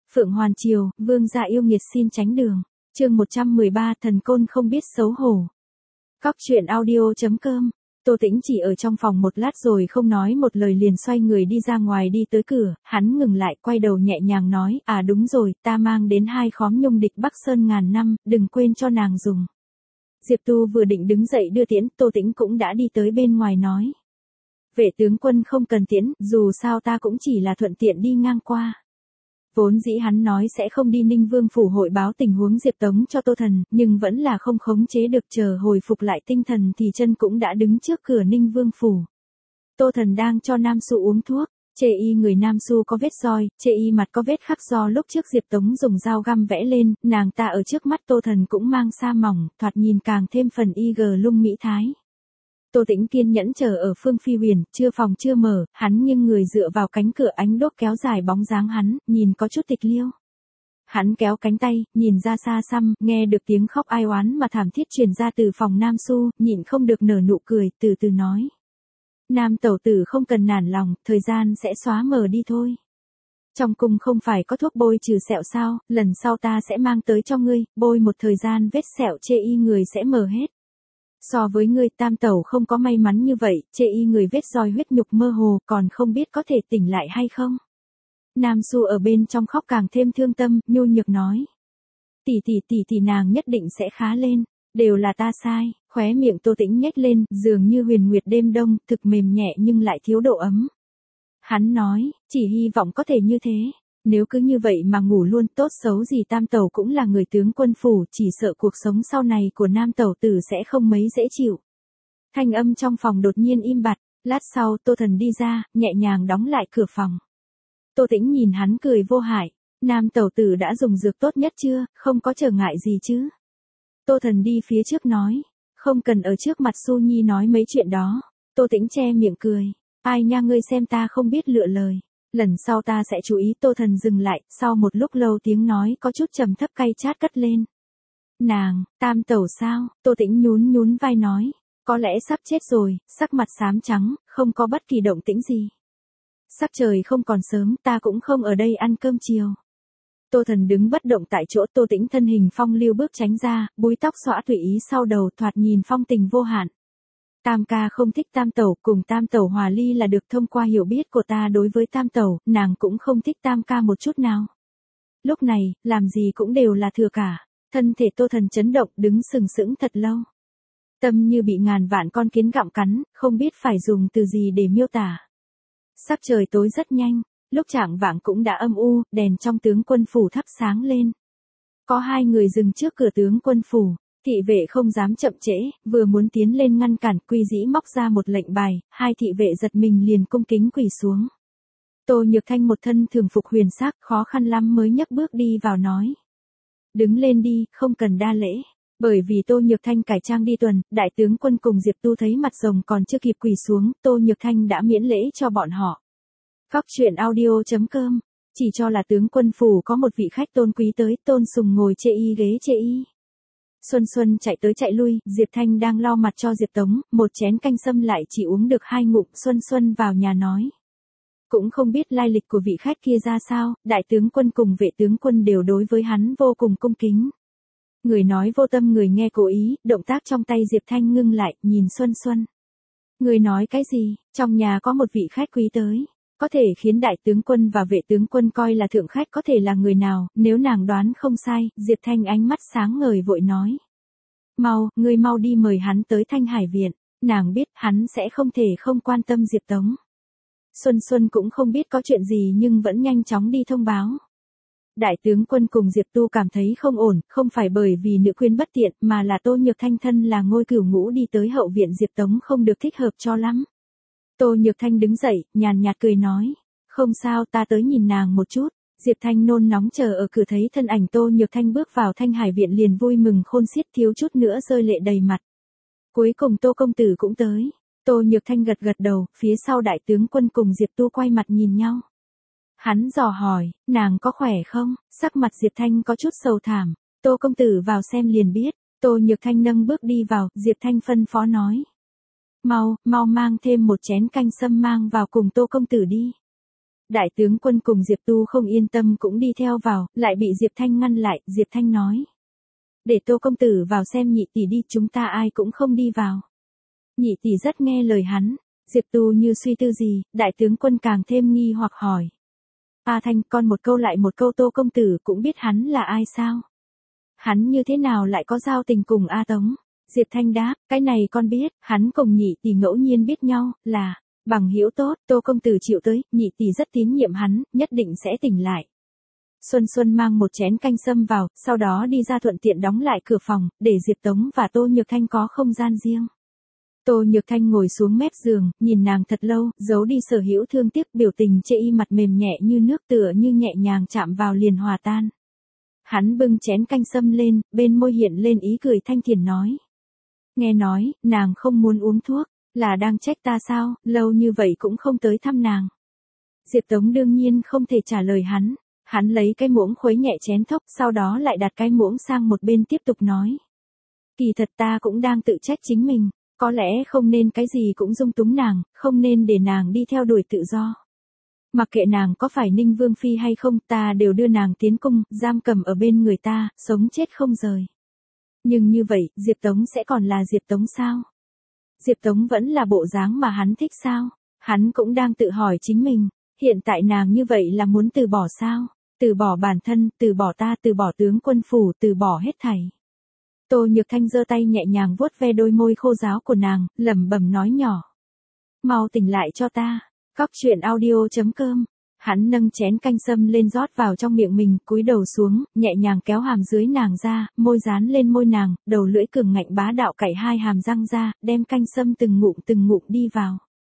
Phượng Hoàn Triều, vương gia yêu nghiệt xin tránh đường. Chương 113, thần côn không biết xấu hổ. Cóc truyện audio.com. Tô Tĩnh chỉ ở trong phòng một lát rồi không nói một lời liền xoay người đi ra ngoài đi tới cửa, hắn ngừng lại quay đầu nhẹ nhàng nói, đúng rồi, ta mang đến 2 khóm nhung địch Bắc Sơn ngàn năm, đừng quên cho nàng dùng. Diệp Tu vừa định đứng dậy đưa tiễn, Tô Tĩnh cũng đã đi tới bên ngoài nói. Vệ tướng quân không cần tiễn, dù sao ta cũng chỉ là thuận tiện đi ngang qua. Vốn dĩ hắn nói sẽ không đi Ninh Vương phủ hội báo tình huống Diệp Tống cho Tô Thần, nhưng vẫn là không khống chế được, chờ hồi phục lại tinh thần thì chân cũng đã đứng trước cửa Ninh Vương phủ. Tô Thần đang cho Nam Su uống thuốc, chê y người Nam Su có vết roi, chê y mặt có vết khắc do lúc trước Diệp Tống dùng dao găm vẽ lên, nàng ta ở trước mắt Tô Thần cũng mang sa mỏng, thoạt nhìn càng thêm phần y gờ lung mỹ thái. Tô Tĩnh kiên nhẫn chờ ở Phương Phi Huyền, chưa phòng chưa mở, hắn nghiêng người dựa vào cánh cửa, ánh đốt kéo dài bóng dáng hắn, nhìn có chút tịch liêu. Hắn kéo cánh tay, nhìn ra xa xăm, nghe được tiếng khóc ai oán mà thảm thiết truyền ra từ phòng Nam Su, nhịn không được nở nụ cười, từ từ nói. Nam tẩu tử không cần nản lòng, thời gian sẽ xóa mờ đi thôi. Trong cung không phải có thuốc bôi trừ sẹo sao, lần sau ta sẽ mang tới cho ngươi, bôi một thời gian vết sẹo chê y người sẽ mờ hết. So với ngươi Tam tẩu không có may mắn như vậy, chê y người vết roi huyết nhục mơ hồ, còn không biết có thể tỉnh lại hay không. Nam Su ở bên trong khóc càng thêm thương tâm, nhu nhược nói. Tỷ nàng nhất định sẽ khá lên, đều là ta sai, khóe miệng Tô Tĩnh nhếch lên, dường như huyền nguyệt đêm đông, thực mềm nhẹ nhưng lại thiếu độ ấm. Hắn nói, chỉ hy vọng có thể như thế. Nếu cứ như vậy mà ngủ luôn, tốt xấu gì Tam tẩu cũng là người tướng quân phủ, chỉ sợ cuộc sống sau này của Nam tẩu tử sẽ không mấy dễ chịu. Thanh âm trong phòng đột nhiên im bặt, lát sau Tô Thần đi ra, nhẹ nhàng đóng lại cửa phòng. Tô Tĩnh nhìn hắn cười vô hại, Nam tẩu tử đã dùng dược tốt nhất chưa, không có trở ngại gì chứ. Tô Thần đi phía trước nói, không cần ở trước mặt Su Nhi nói mấy chuyện đó. Tô Tĩnh che miệng cười, ai nha ngươi xem ta không biết lựa lời. Lần sau ta sẽ chú ý. Tô Thần dừng lại, sau một lúc lâu tiếng nói có chút trầm thấp cay chát cất lên. Nàng, Tam tẩu sao? Tô Tĩnh nhún vai nói, có lẽ sắp chết rồi, sắc mặt xám trắng, không có bất kỳ động tĩnh gì. Sắc trời không còn sớm, ta cũng không ở đây ăn cơm chiều. Tô Thần đứng bất động tại chỗ, Tô Tĩnh thân hình phong lưu bước tránh ra, búi tóc xõa tùy ý sau đầu, thoạt nhìn phong tình vô hạn. Tam ca không thích Tam tẩu, cùng Tam tẩu hòa ly là được. Thông qua hiểu biết của ta đối với Tam tẩu, nàng cũng không thích Tam ca một chút nào. Lúc này, làm gì cũng đều là thừa cả. Thân thể Tô Thần chấn động, đứng sừng sững thật lâu. Tâm như bị ngàn vạn con kiến gặm cắn, không biết phải dùng từ gì để miêu tả. Sắc trời tối rất nhanh, lúc chạng vạng cũng đã âm u, đèn trong tướng quân phủ thắp sáng lên. Có 2 người dừng trước cửa tướng quân phủ. Thị vệ không dám chậm trễ, vừa muốn tiến lên ngăn cản, Quy Dĩ móc ra một lệnh bài, 2 thị vệ giật mình liền cung kính quỳ xuống. Tô Nhược Thanh một thân thường phục huyền sắc, khó khăn lắm mới nhấc bước đi vào nói. Đứng lên đi, không cần đa lễ. Bởi vì Tô Nhược Thanh cải trang đi tuần, đại tướng quân cùng Diệp Tu thấy mặt rồng còn chưa kịp quỳ xuống, Tô Nhược Thanh đã miễn lễ cho bọn họ. Cóc truyện audio.com. Chỉ cho là tướng quân phủ có một vị khách tôn quý tới, Tôn Sùng ngồi chê y ghế chê y. Xuân chạy tới chạy lui, Diệp Thanh đang lau mặt cho Diệp Tống, một chén canh sâm lại chỉ uống được 2 ngụm. Xuân vào nhà nói. Cũng không biết lai lịch của vị khách kia ra sao, đại tướng quân cùng vệ tướng quân đều đối với hắn vô cùng cung kính. Người nói vô tâm người nghe cố ý, động tác trong tay Diệp Thanh ngưng lại, nhìn Xuân. Người nói cái gì, trong nhà có một vị khách quý tới. Có thể khiến đại tướng quân và vệ tướng quân coi là thượng khách có thể là người nào, nếu nàng đoán không sai, Diệp Thanh ánh mắt sáng ngời vội nói. Ngươi mau đi mời hắn tới Thanh Hải Viện, nàng biết hắn sẽ không thể không quan tâm Diệp Tống. Xuân cũng không biết có chuyện gì nhưng vẫn nhanh chóng đi thông báo. Đại tướng quân cùng Diệp Tu cảm thấy không ổn, không phải bởi vì nữ quyến bất tiện mà là Tô Nhược Thanh thân là ngôi cửu ngũ đi tới hậu viện Diệp Tống không được thích hợp cho lắm. Tô Nhược Thanh đứng dậy, nhàn nhạt cười nói, không sao, ta tới nhìn nàng một chút. Diệp Thanh nôn nóng chờ ở cửa thấy thân ảnh Tô Nhược Thanh bước vào Thanh Hải Viện liền vui mừng khôn xiết, thiếu chút nữa rơi lệ đầy mặt. Cuối cùng Tô công tử cũng tới. Tô Nhược Thanh gật đầu, phía sau đại tướng quân cùng Diệp Tu quay mặt nhìn nhau. Hắn dò hỏi, nàng có khỏe không? Sắc mặt Diệp Thanh có chút sầu thảm. Tô công tử vào xem liền biết. Tô Nhược Thanh nâng bước đi vào, Diệp Thanh phân phó nói. Mau mang thêm một chén canh sâm mang vào cùng Tô công tử đi. Đại tướng quân cùng Diệp Tu không yên tâm cũng đi theo vào, lại bị Diệp Thanh ngăn lại, Diệp Thanh nói. Để Tô công tử vào xem nhị tỷ đi, chúng ta ai cũng không đi vào. Nhị tỷ rất nghe lời hắn, Diệp Tu như suy tư gì, đại tướng quân càng thêm nghi hoặc hỏi. A Thanh, con một câu lại một câu, Tô công tử cũng biết hắn là ai sao? Hắn như thế nào lại có giao tình cùng A Tống? Diệp Thanh đáp, cái này con biết, hắn cùng nhị tỷ ngẫu nhiên biết nhau, là bằng hữu tốt, Tô công tử chịu tới, nhị tỷ rất tín nhiệm hắn, nhất định sẽ tỉnh lại. Xuân Xuân mang một chén canh sâm vào, sau đó đi ra thuận tiện đóng lại cửa phòng, để Diệp Tống và Tô Nhược Thanh có không gian riêng. Tô Nhược Thanh ngồi xuống mép giường, nhìn nàng thật lâu, giấu đi sở hữu thương tiếc, biểu tình chê y, mặt mềm nhẹ như nước, tựa như nhẹ nhàng chạm vào liền hòa tan. Hắn bưng chén canh sâm lên, bên môi hiện lên ý cười thanh thiền nói. Nghe nói, nàng không muốn uống thuốc, là đang trách ta sao, lâu như vậy cũng không tới thăm nàng. Diệp Tống đương nhiên không thể trả lời hắn lấy cái muỗng khuấy nhẹ chén thốc, sau đó lại đặt cái muỗng sang một bên tiếp tục nói. Kỳ thật ta cũng đang tự trách chính mình, có lẽ không nên cái gì cũng dung túng nàng, không nên để nàng đi theo đuổi tự do. Mặc kệ nàng có phải Ninh Vương Phi hay không, ta đều đưa nàng tiến cung, giam cầm ở bên người ta, sống chết không rời. Nhưng như vậy, Diệp Tống sẽ còn là Diệp Tống sao? Diệp Tống vẫn là bộ dáng mà hắn thích sao? Hắn cũng đang tự hỏi chính mình, hiện tại nàng như vậy là muốn từ bỏ sao? Từ bỏ bản thân, từ bỏ ta, từ bỏ tướng quân phủ, từ bỏ hết thảy. Tô Nhược Thanh giơ tay nhẹ nhàng vuốt ve đôi môi khô ráo của nàng, lẩm bẩm nói nhỏ. Mau tỉnh lại cho ta. Cóc truyện audio.com. Hắn nâng chén canh sâm lên rót vào trong miệng mình, cúi đầu xuống, nhẹ nhàng kéo hàm dưới nàng ra, môi dán lên môi nàng, đầu lưỡi cường ngạnh bá đạo cạy hai hàm răng ra, đem canh sâm từng ngụm đi vào.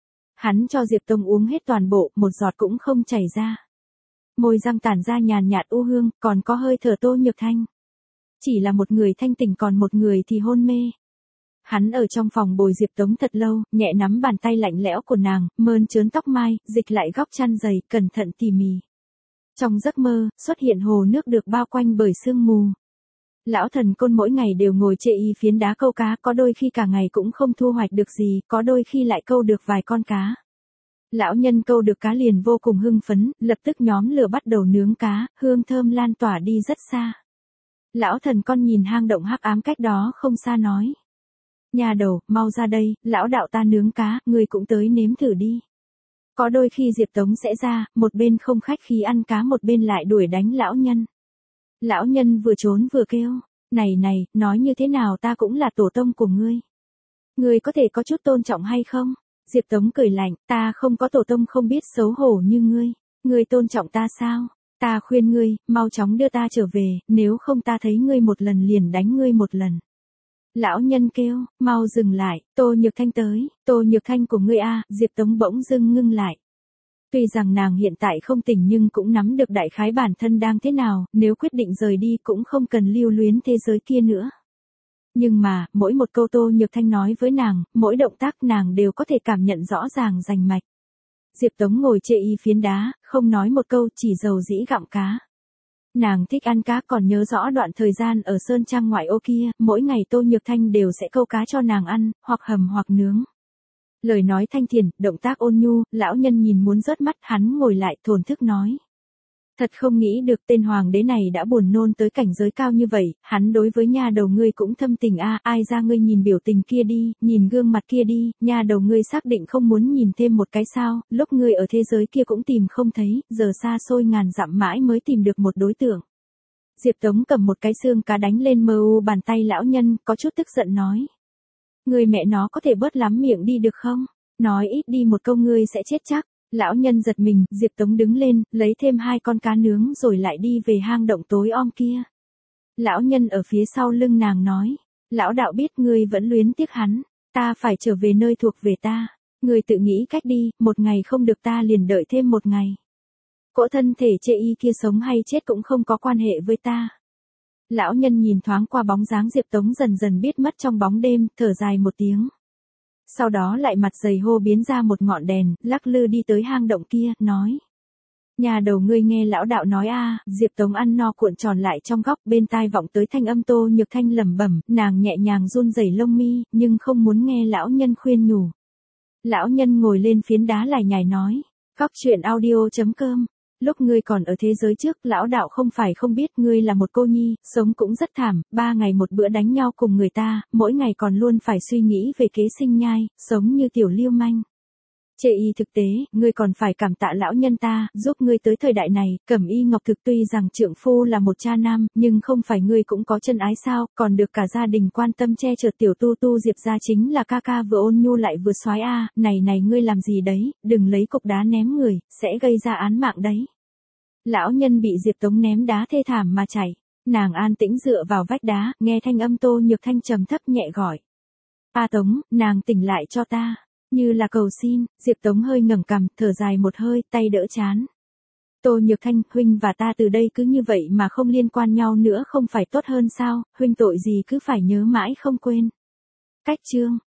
Hắn cho Diệp Tông uống hết toàn bộ, một giọt cũng không chảy ra. Môi răng tản ra nhàn nhạt u hương, còn có hơi thở Tô Nhược Thanh. Chỉ là một người thanh tỉnh còn một người thì hôn mê. Hắn ở trong phòng bồi Diệp Tống thật lâu, nhẹ nắm bàn tay lạnh lẽo của nàng, mơn trớn tóc mai, dịch lại góc chăn dày, cẩn thận tỉ mỉ. Trong giấc mơ, xuất hiện hồ nước được bao quanh bởi sương mù. Lão thần côn mỗi ngày đều ngồi chê y phiến đá câu cá, có đôi khi cả ngày cũng không thu hoạch được gì, có đôi khi lại câu được vài con cá. Lão nhân câu được cá liền vô cùng hưng phấn, lập tức nhóm lửa bắt đầu nướng cá, hương thơm lan tỏa đi rất xa. Lão thần con nhìn hang động hắc ám cách đó không xa nói. Nhà đầu, mau ra đây, lão đạo ta nướng cá, ngươi cũng tới nếm thử đi. Có đôi khi Diệp Tống sẽ ra, một bên không khách khí ăn cá, một bên lại đuổi đánh lão nhân. Lão nhân vừa trốn vừa kêu, này, nói như thế nào ta cũng là tổ tông của ngươi. Ngươi có thể có chút tôn trọng hay không? Diệp Tống cười lạnh, ta không có tổ tông không biết xấu hổ như ngươi. Ngươi tôn trọng ta sao? Ta khuyên ngươi, mau chóng đưa ta trở về, nếu không ta thấy ngươi một lần liền đánh ngươi một lần. Lão nhân kêu, mau dừng lại, Tô Nhược Thanh tới, Tô Nhược Thanh của ngươi a, Diệp Tống bỗng dưng ngưng lại. Tuy rằng nàng hiện tại không tỉnh nhưng cũng nắm được đại khái bản thân đang thế nào, nếu quyết định rời đi cũng không cần lưu luyến thế giới kia nữa. Nhưng mà, mỗi một câu Tô Nhược Thanh nói với nàng, mỗi động tác nàng đều có thể cảm nhận rõ ràng rành mạch. Diệp Tống ngồi chê y phiến đá, không nói một câu, chỉ dầu dĩ gặm cá. Nàng thích ăn cá, còn nhớ rõ đoạn thời gian ở Sơn Trang ngoại ô kia, mỗi ngày Tô Nhược Thanh đều sẽ câu cá cho nàng ăn, hoặc hầm hoặc nướng. Lời nói thanh thiền, động tác ôn nhu, lão nhân nhìn muốn rớt mắt, hắn ngồi lại thổn thức nói. Thật không nghĩ được tên hoàng đế này đã buồn nôn tới cảnh giới cao như vậy, hắn đối với nha đầu ngươi cũng thâm tình a, ai ra ngươi nhìn biểu tình kia đi, nhìn gương mặt kia đi, nha đầu ngươi xác định không muốn nhìn thêm một cái sao, lúc ngươi ở thế giới kia cũng tìm không thấy, giờ xa xôi ngàn dặm mãi mới tìm được một đối tượng. Diệp Tống cầm một cái xương cá đánh lên mơ u bàn tay lão nhân, có chút tức giận nói. Ngươi mẹ nó có thể bớt lắm miệng đi được không? Nói ít đi một câu ngươi sẽ chết chắc. Lão nhân giật mình, Diệp Tống đứng lên, lấy thêm 2 con cá nướng rồi lại đi về hang động tối om kia. Lão nhân ở phía sau lưng nàng nói, lão đạo biết ngươi vẫn luyến tiếc hắn, ta phải trở về nơi thuộc về ta, ngươi tự nghĩ cách đi, một ngày không được ta liền đợi thêm một ngày. Cỗ thân thể chê y kia sống hay chết cũng không có quan hệ với ta. Lão nhân nhìn thoáng qua bóng dáng Diệp Tống dần dần biết mất trong bóng đêm, thở dài một tiếng. Sau đó lại mặt dày hô biến ra một ngọn đèn, lắc lư đi tới hang động kia, nói. Nhà đầu ngươi nghe lão đạo nói a, Diệp Tống ăn no cuộn tròn lại trong góc, bên tai vọng tới thanh âm Tô Nhược Thanh lẩm bẩm, nàng nhẹ nhàng run rẩy lông mi, nhưng không muốn nghe lão nhân khuyên nhủ. Lão nhân ngồi lên phiến đá lải nhải nói. Cóc truyện audio.com. Lúc ngươi còn ở thế giới trước, lão đạo không phải không biết ngươi là một cô nhi, sống cũng rất thảm, 3 ngày một bữa đánh nhau cùng người ta, mỗi ngày còn luôn phải suy nghĩ về kế sinh nhai, sống như tiểu lưu manh. Chê y thực tế, ngươi còn phải cảm tạ lão nhân ta, giúp ngươi tới thời đại này. Cẩm Y Ngọc Thực tuy rằng trượng phu là một cha nam, nhưng không phải ngươi cũng có chân ái sao, còn được cả gia đình quan tâm che chở. Tiểu Tu Tu Diệp gia chính là ca ca vừa ôn nhu lại vừa soái a. Này ngươi làm gì đấy, đừng lấy cục đá ném người, sẽ gây ra án mạng đấy. Lão nhân bị Diệp Tống ném đá thê thảm mà chảy. Nàng an tĩnh dựa vào vách đá, nghe thanh âm Tô Nhược Thanh trầm thấp nhẹ gọi. A Tống, nàng tỉnh lại cho ta. Như là cầu xin, Diệp Tống hơi ngẩng cằm, thở dài một hơi, tay đỡ chán. Tô Nhược Thanh, huynh và ta từ đây cứ như vậy mà không liên quan nhau nữa không phải tốt hơn sao, huynh tội gì cứ phải nhớ mãi không quên. Cách chương.